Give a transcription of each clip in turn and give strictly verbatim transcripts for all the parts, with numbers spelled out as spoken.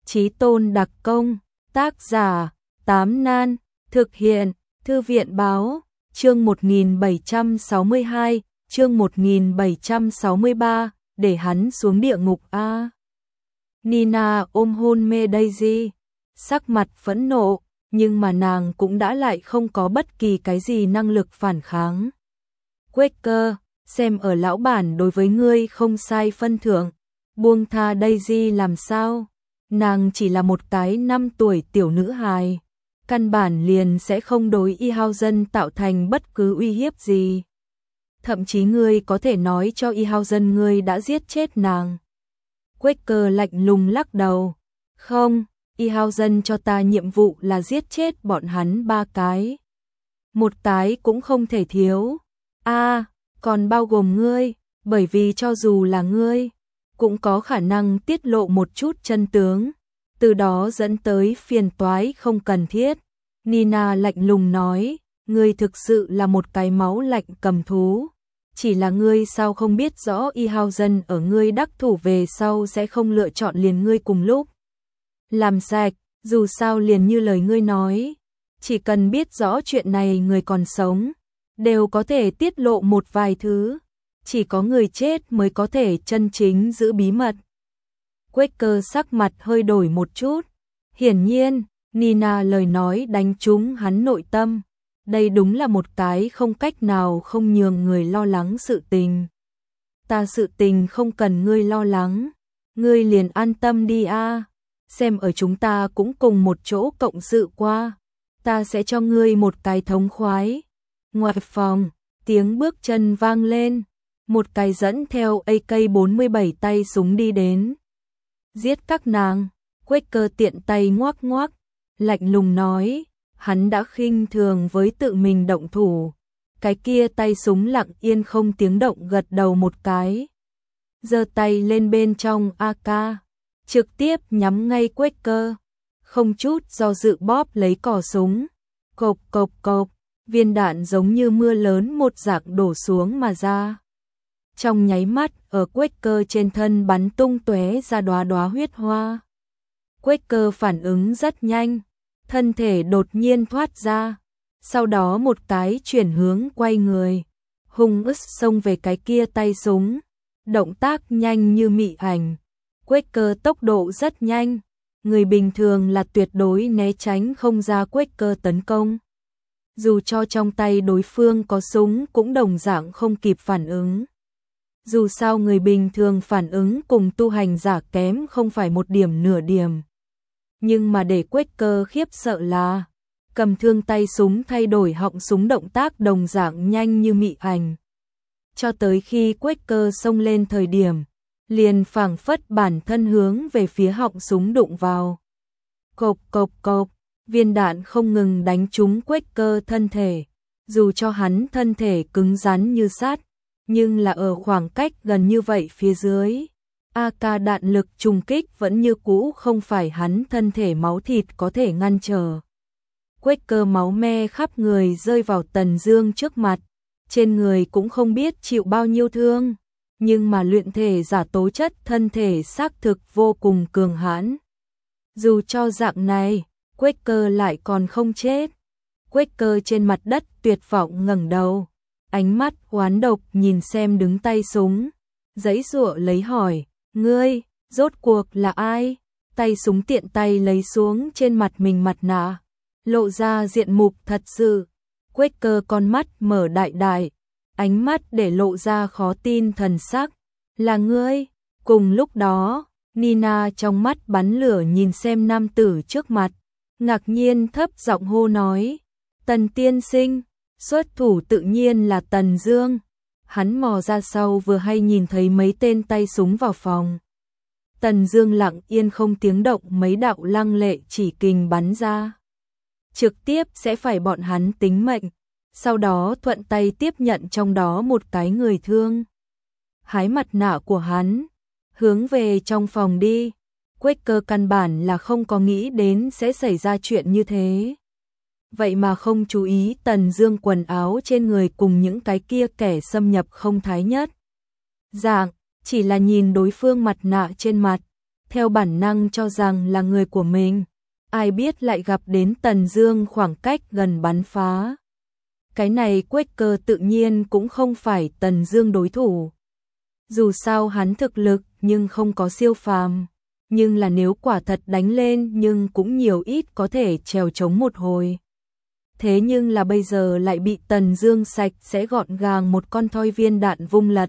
Chí tôn đặc công, tác giả, Tám Nan, thực hiện, Thư viện báo, chương một nghìn bảy trăm sáu mươi hai, chương một nghìn bảy trăm sáu mươi ba, để hắn xuống địa ngục a. Nina ôm hôn mê Daisy, sắc mặt phẫn nộ, nhưng mà nàng cũng đã lại không có bất kỳ cái gì năng lực phản kháng. Quaker, xem ở lão bản đối với ngươi không sai phân thượng, buông tha Daisy làm sao? Nàng chỉ là một cái năm tuổi tiểu nữ hài, căn bản liền sẽ không đối Y Hao Dân tạo thành bất cứ uy hiếp gì. Thậm chí ngươi có thể nói cho Y Hao Dân ngươi đã giết chết nàng. Quaker lạnh lùng lắc đầu. Không, Y Hao Dân cho ta nhiệm vụ là giết chết bọn hắn ba cái. Một cái cũng không thể thiếu. A, à, còn bao gồm ngươi, bởi vì cho dù là ngươi, cũng có khả năng tiết lộ một chút chân tướng, từ đó dẫn tới phiền toái không cần thiết. Nina lạnh lùng nói, ngươi thực sự là một cái máu lạnh cầm thú. Chỉ là ngươi sao không biết rõ Y Hao Dân ở ngươi đắc thủ về sau sẽ không lựa chọn liền ngươi cùng lúc làm sạch, dù sao liền như lời ngươi nói, chỉ cần biết rõ chuyện này người còn sống, đều có thể tiết lộ một vài thứ, chỉ có người chết mới có thể chân chính giữ bí mật. Quaker sắc mặt hơi đổi một chút, hiển nhiên, Nina lời nói đánh trúng hắn nội tâm, đây đúng là một cái không cách nào không nhường người lo lắng sự tình. Ta sự tình không cần ngươi lo lắng, ngươi liền an tâm đi a. Xem ở chúng ta cũng cùng một chỗ cộng sự qua, ta sẽ cho ngươi một cái thống khoái. Ngoài phòng, tiếng bước chân vang lên, một cái dẫn theo A K bốn mươi bảy tay súng đi đến. Giết các nàng, Quaker tiện tay ngoác ngoác, lạnh lùng nói, hắn đã khinh thường với tự mình động thủ. Cái kia tay súng lặng yên không tiếng động gật đầu một cái, giơ tay lên bên trong A K, trực tiếp nhắm ngay Quaker, không chút do dự bóp lấy cò súng, cộp cộp cộp, viên đạn giống như mưa lớn một dạng đổ xuống mà ra. Trong nháy mắt, ở Quaker trên thân bắn tung tóe ra đóa đóa huyết hoa. Quaker phản ứng rất nhanh, thân thể đột nhiên thoát ra, sau đó một cái chuyển hướng quay người, hung ức xông về cái kia tay súng, động tác nhanh như mị ảnh. Quaker tốc độ rất nhanh, người bình thường là tuyệt đối né tránh không ra Quaker tấn công. Dù cho trong tay đối phương có súng cũng đồng dạng không kịp phản ứng. Dù sao người bình thường phản ứng cùng tu hành giả kém không phải một điểm nửa điểm. Nhưng mà để Quaker khiếp sợ là, cầm thương tay súng thay đổi họng súng động tác đồng dạng nhanh như mị ảnh. Cho tới khi Quaker xông lên thời điểm, liền phảng phất bản thân hướng về phía họng súng đụng vào. Cộp cộp cộp, viên đạn không ngừng đánh trúng Quaker thân thể, dù cho hắn thân thể cứng rắn như sắt, nhưng là ở khoảng cách gần như vậy phía dưới, A K đạn lực trùng kích vẫn như cũ không phải hắn thân thể máu thịt có thể ngăn trở. Quaker máu me khắp người rơi vào Tần Dương trước mặt, trên người cũng không biết chịu bao nhiêu thương, nhưng mà luyện thể giả tố chất thân thể xác thực vô cùng cường hãn. Dù cho dạng này, Quaker lại còn không chết. Quaker trên mặt đất tuyệt vọng ngẩng đầu, ánh mắt oán độc nhìn xem đứng tay súng, giãy giụa lấy hỏi, ngươi, rốt cuộc là ai? Tay súng tiện tay lấy xuống trên mặt mình mặt nạ, lộ ra diện mục thật sự. Quaker con mắt mở đại đại, ánh mắt để lộ ra khó tin thần sắc, là ngươi? Cùng lúc đó, Nina trong mắt bắn lửa nhìn xem nam tử trước mặt, ngạc nhiên thấp giọng hô nói, Tần tiên sinh. Xuất thủ tự nhiên là Tần Dương. Hắn mò ra sau vừa hay nhìn thấy mấy tên tay súng vào phòng. Tần Dương lặng yên không tiếng động, mấy đạo lăng lệ chỉ kình bắn ra, trực tiếp sẽ phải bọn hắn tính mệnh. Sau đó thuận tay tiếp nhận trong đó một cái người thương, hái mặt nạ của hắn, hướng về trong phòng đi. Quaker căn bản là không có nghĩ đến sẽ xảy ra chuyện như thế. Vậy mà không chú ý Tần Dương quần áo trên người cùng những cái kia kẻ xâm nhập không thái nhất dạng, chỉ là nhìn đối phương mặt nạ trên mặt, theo bản năng cho rằng là người của mình. Ai biết lại gặp đến Tần Dương khoảng cách gần bắn phá. Cái này Quaker tự nhiên cũng không phải Tần Dương đối thủ. Dù sao hắn thực lực nhưng không có siêu phàm, nhưng là nếu quả thật đánh lên nhưng cũng nhiều ít có thể trèo chống một hồi. Thế nhưng là bây giờ lại bị Tần Dương sạch sẽ gọn gàng một con thoi viên đạn vung lật.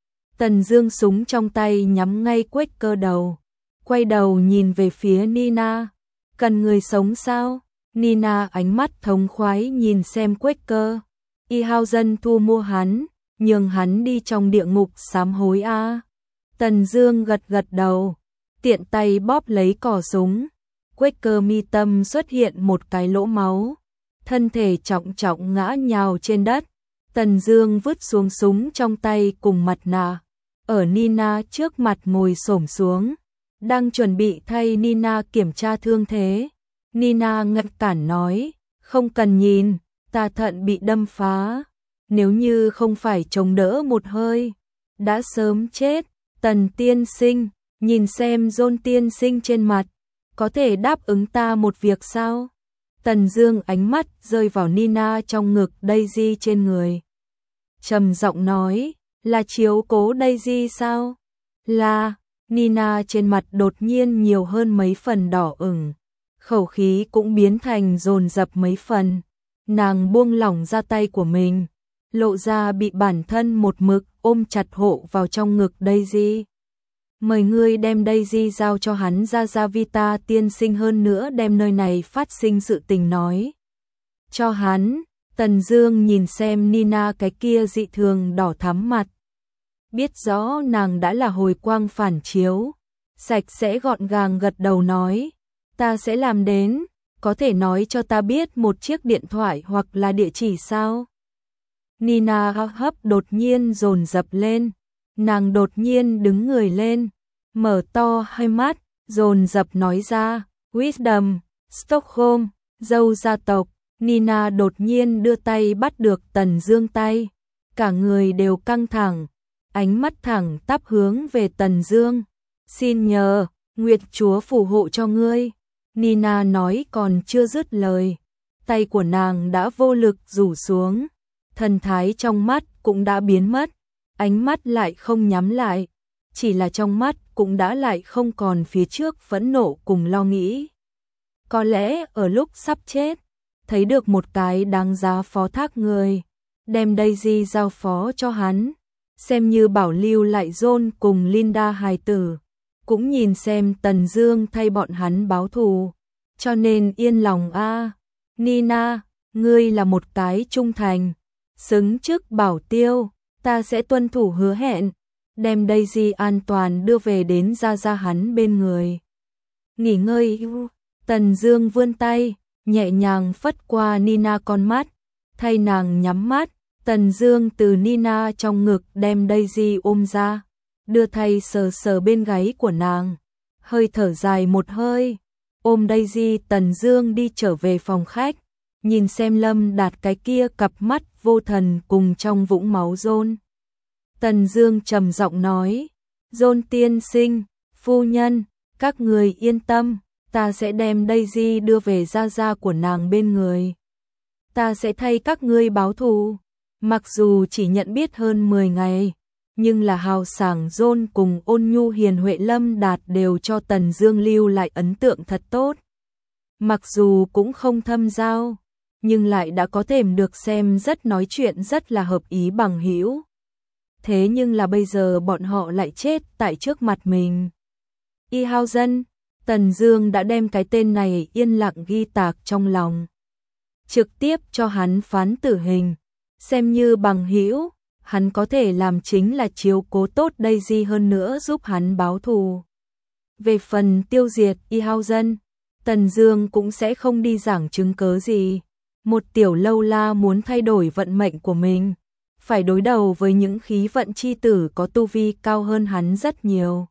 Tần Dương súng trong tay nhắm ngay Quaker đầu, quay đầu nhìn về phía Nina. Cần người sống sao? Nina ánh mắt thống khoái nhìn xem Quaker. Y hao dân thu mua hắn, nhường hắn đi trong địa ngục sám hối a. À. Tần Dương gật gật đầu, tiện tay bóp lấy cò súng. Quaker mi tâm xuất hiện một cái lỗ máu, thân thể trọng trọng ngã nhào trên đất. Tần Dương vứt xuống súng trong tay cùng mặt nạ, ở Nina trước mặt ngồi xổm xuống, đang chuẩn bị thay Nina kiểm tra thương thế. Nina ngăn cản nói, không cần nhìn, ta thận bị đâm phá, nếu như không phải chống đỡ một hơi, đã sớm chết. Tần tiên sinh, nhìn xem John tiên sinh trên mặt, có thể đáp ứng ta một việc sao? Tần Dương ánh mắt rơi vào Nina trong ngực Daisy trên người, trầm giọng nói, là chiếu cố Daisy sao? Là. Nina trên mặt đột nhiên nhiều hơn mấy phần đỏ ửng, khẩu khí cũng biến thành dồn dập mấy phần. Nàng buông lỏng ra tay của mình, lộ ra bị bản thân một mực ôm chặt hộ vào trong ngực Daisy. Mời ngươi đem Daisy giao cho hắn ra ra Vita tiên sinh, hơn nữa đem nơi này phát sinh sự tình nói cho hắn. Tần Dương nhìn xem Nina cái kia dị thường đỏ thắm mặt, biết rõ nàng đã là hồi quang phản chiếu, sạch sẽ gọn gàng gật đầu nói, ta sẽ làm đến, có thể nói cho ta biết một chiếc điện thoại hoặc là địa chỉ sao? Nina hấp đột nhiên dồn dập lên, nàng đột nhiên đứng người lên, mở to hai mắt, dồn dập nói ra, Wisdom, Stockholm, dâu gia tộc. Nina đột nhiên đưa tay bắt được Tần Dương tay, cả người đều căng thẳng, ánh mắt thẳng tắp hướng về Tần Dương. Xin nhờ, Nguyệt Chúa phù hộ cho ngươi. Nina nói còn chưa dứt lời, tay của nàng đã vô lực rủ xuống, thần thái trong mắt cũng đã biến mất, ánh mắt lại không nhắm lại, chỉ là trong mắt cũng đã lại không còn phía trước phẫn nộ cùng lo nghĩ. Có lẽ ở lúc sắp chết, thấy được một cái đáng giá phó thác người, đem Daisy giao phó cho hắn, xem như bảo lưu lại John cùng Linda hài tử, cũng nhìn xem Tần Dương thay bọn hắn báo thù, cho nên yên lòng a. À. Nina, ngươi là một cái trung thành, xứng chức bảo tiêu, ta sẽ tuân thủ hứa hẹn, đem Daisy an toàn đưa về đến ra ra hắn bên người. Nghỉ ngơi. Tần Dương vươn tay, nhẹ nhàng phất qua Nina con mắt, thay nàng nhắm mắt. Tần Dương từ Nina trong ngực đem Daisy ôm ra, đưa tay sờ sờ bên gáy của nàng, hơi thở dài một hơi, ôm Daisy. Tần Dương đi trở về phòng khách, nhìn xem Lâm Đạt cái kia cặp mắt vô thần cùng trong vũng máu John. Tần Dương trầm giọng nói, John tiên sinh, phu nhân, các người yên tâm, ta sẽ đem Daisy đưa về gia gia của nàng bên người. Ta sẽ thay các ngươi báo thù. Mặc dù chỉ nhận biết hơn mười ngày, nhưng là hào sảng John cùng ôn nhu hiền huệ Lâm Đạt đều cho Tần Dương lưu lại ấn tượng thật tốt. Mặc dù cũng không thâm giao, nhưng lại đã có thể được xem rất nói chuyện rất là hợp ý bằng hữu. Thế nhưng là bây giờ bọn họ lại chết tại trước mặt mình. Y hao dân, Tần Dương đã đem cái tên này yên lặng ghi tạc trong lòng, trực tiếp cho hắn phán tử hình. Xem như bằng hữu, hắn có thể làm chính là chiếu cố tốt Daisy, hơn nữa giúp hắn báo thù. Về phần tiêu diệt Y hao dân, Tần Dương cũng sẽ không đi giảng chứng cớ gì. Một tiểu lâu la muốn thay đổi vận mệnh của mình, phải đối đầu với những khí vận chi tử có tu vi cao hơn hắn rất nhiều.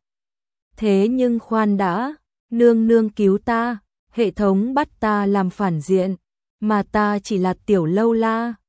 Thế nhưng khoan đã, nương nương cứu ta, hệ thống bắt ta làm phản diện, mà ta chỉ là tiểu lâu la.